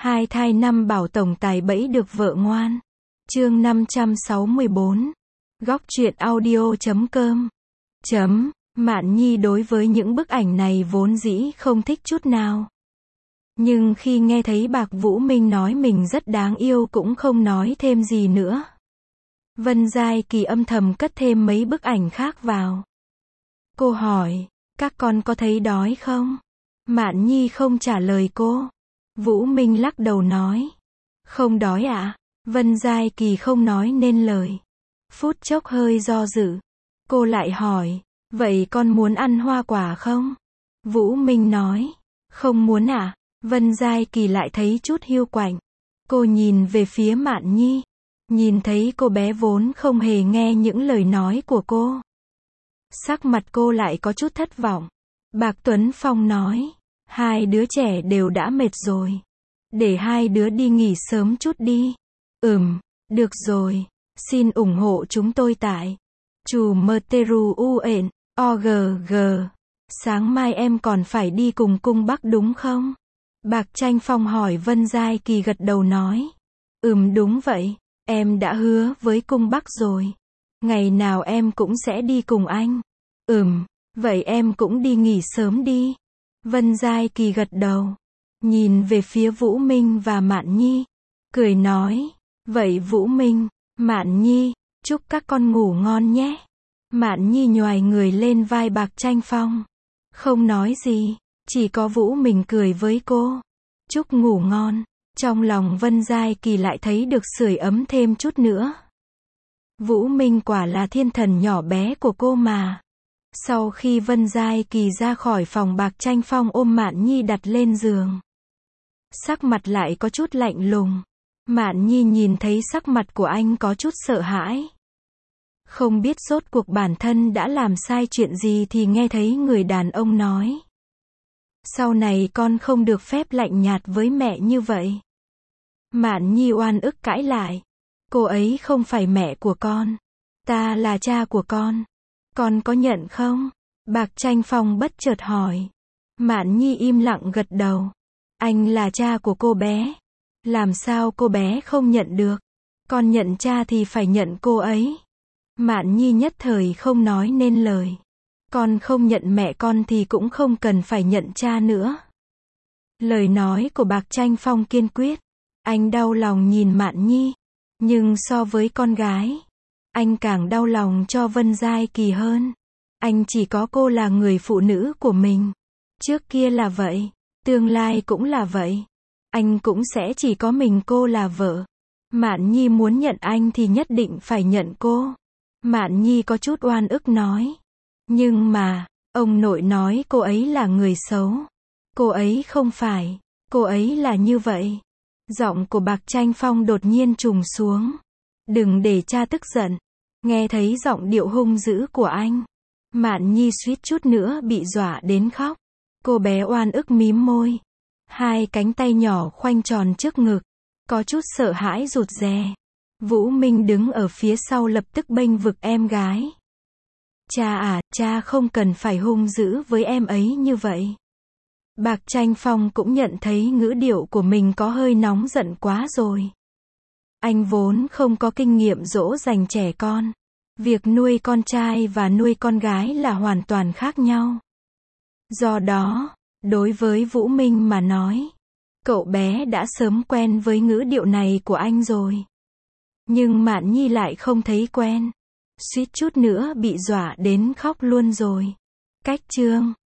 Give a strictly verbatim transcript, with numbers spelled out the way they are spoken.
Hai thai năm bảo tổng tài bẫy được vợ ngoan. Chương năm trăm sáu mươi bốn. Góc truyện audio chấm com. Chấm. Mạn Nhi đối với những bức ảnh này vốn dĩ không thích chút nào. Nhưng khi nghe thấy Bạc Vũ Minh nói mình rất đáng yêu cũng không nói thêm gì nữa. Vân Giai Kỳ âm thầm cất thêm mấy bức ảnh khác vào. Cô hỏi, các con có thấy đói không? Mạn Nhi không trả lời cô. Vũ Minh lắc đầu nói, không đói ạ. À? Vân Giai Kỳ không nói nên lời. Phút chốc hơi do dự. Cô lại hỏi, vậy con muốn ăn hoa quả không? Vũ Minh nói, không muốn ạ. À? Vân Giai Kỳ lại thấy chút hiu quạnh. Cô nhìn về phía Mạn Nhi. Nhìn thấy cô bé vốn không hề nghe những lời nói của cô. Sắc mặt cô lại có chút thất vọng. Bạc Tuấn Phong nói, hai đứa trẻ đều đã mệt rồi. Để hai đứa đi nghỉ sớm chút đi. Ừm, được rồi. Xin ủng hộ chúng tôi tại Chủ mờ tê rờ u en o giê giê. Sáng mai em còn phải đi cùng cung Bắc đúng không? Bạc Tranh Phong hỏi. Vân Giai Kỳ gật đầu nói, ừm đúng vậy. Em đã hứa với cung Bắc rồi. Ngày nào em cũng sẽ đi cùng anh. Ừm, vậy em cũng đi nghỉ sớm đi. Vân Giai Kỳ gật đầu. Nhìn về phía Vũ Minh và Mạn Nhi. Cười nói, vậy Vũ Minh, Mạn Nhi, chúc các con ngủ ngon nhé. Mạn Nhi nhoài người lên vai Bạc Tranh Phong. Không nói gì, chỉ có Vũ Minh cười với cô. Chúc ngủ ngon. Trong lòng Vân Giai Kỳ lại thấy được sưởi ấm thêm chút nữa. Vũ Minh quả là thiên thần nhỏ bé của cô mà. Sau khi Vân Giai Kỳ ra khỏi phòng, Bạc Tranh Phong ôm Mạn Nhi đặt lên giường. Sắc mặt lại có chút lạnh lùng. Mạn Nhi nhìn thấy sắc mặt của anh có chút sợ hãi. Không biết rốt cuộc bản thân đã làm sai chuyện gì thì nghe thấy người đàn ông nói, sau này con không được phép lạnh nhạt với mẹ như vậy. Mạn Nhi oan ức cãi lại. Cô ấy không phải mẹ của con. Ta là cha của con. Con có nhận không? Bạc Tranh Phong bất chợt hỏi. Mạn Nhi im lặng gật đầu. Anh là cha của cô bé. Làm sao cô bé không nhận được? Con nhận cha thì phải nhận cô ấy. Mạn Nhi nhất thời không nói nên lời. Con không nhận mẹ con thì cũng không cần phải nhận cha nữa. Lời nói của Bạc Tranh Phong kiên quyết. Anh đau lòng nhìn Mạn Nhi. Nhưng so với con gái, anh càng đau lòng cho Vân Giai Kỳ hơn. Anh chỉ có cô là người phụ nữ của mình. Trước kia là vậy, tương lai cũng là vậy. Anh cũng sẽ chỉ có mình cô là vợ. Mạn Nhi muốn nhận anh thì nhất định phải nhận cô. Mạn Nhi có chút oan ức nói. Nhưng mà, ông nội nói cô ấy là người xấu. Cô ấy không phải, cô ấy là như vậy. Giọng của Bạc Tranh Phong đột nhiên trùng xuống. Đừng để cha tức giận. Nghe thấy giọng điệu hung dữ của anh, Mạn Nhi suýt chút nữa bị dọa đến khóc. Cô bé oan ức mím môi. Hai cánh tay nhỏ khoanh tròn trước ngực. Có chút sợ hãi rụt rè. Vũ Minh đứng ở phía sau lập tức bênh vực em gái. Cha à, cha không cần phải hung dữ với em ấy như vậy. Bạc Tranh Phong cũng nhận thấy ngữ điệu của mình có hơi nóng giận quá rồi. Anh vốn không có kinh nghiệm dỗ dành trẻ con. Việc nuôi con trai và nuôi con gái là hoàn toàn khác nhau. Do đó, đối với Vũ Minh mà nói, cậu bé đã sớm quen với ngữ điệu này của anh rồi. Nhưng Mạn Nhi lại không thấy quen. Suýt chút nữa bị dọa đến khóc luôn rồi. Cách chương